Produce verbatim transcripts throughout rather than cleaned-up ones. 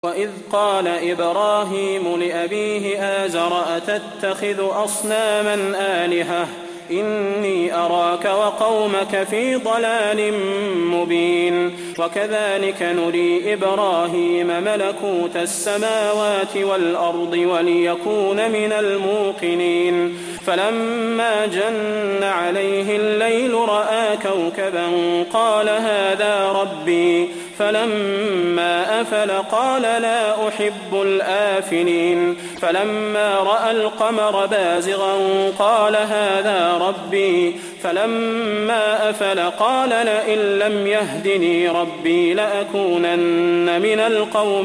وإذ قال إبراهيم لأبيه آزر أتتخذ أصناما آلهة إني أراك وقومك في ضلال مبين وكذلك نري إبراهيم ملكوت السماوات والأرض وليكون من الموقنين فلما جن عليه الليل رأى كوكبا قال هذا ربي فلما أفل قال لا أحب الآفلين فلما رأى القمر بازغا قال هذا ربي فلما أفل قال لئن لم يهدني ربي لأكونن من القوم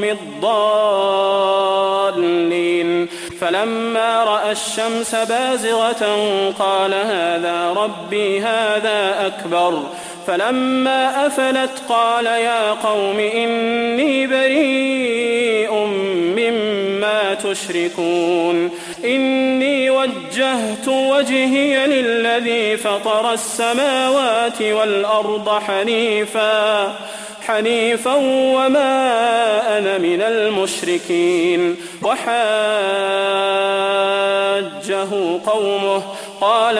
الضالين فلما رأى الشمس بازغة قال هذا ربي هذا أكبر فلما أفلت قال يا قوم إني بريء مما تشركون إني وجهت وجهي للذي فطر السماوات والأرض حنيفا حنيفا وما أنا من المشركين وحاجه قومه قال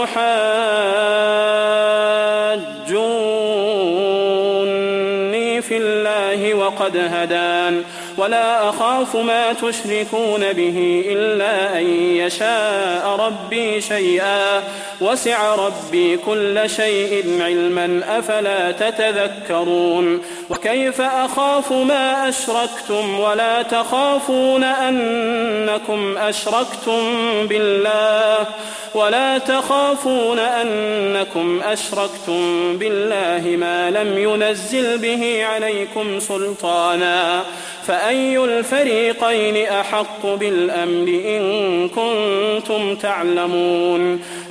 أتحاجوني في الله وقد هدان ولا أخاف ما تشركون به إلا أن يشاء ربي شيئا وسع ربي كل شيء علما أفلا تتذكرون وكيف أخاف ما أشركتم ولا تخافون أنكم أشركتم بالله ولا تخافون أنكم أشركتم بالله ما لم ينزل به عليكم سلطانا فأي الفريقين أحق بالأمن إن كنتم تعلمون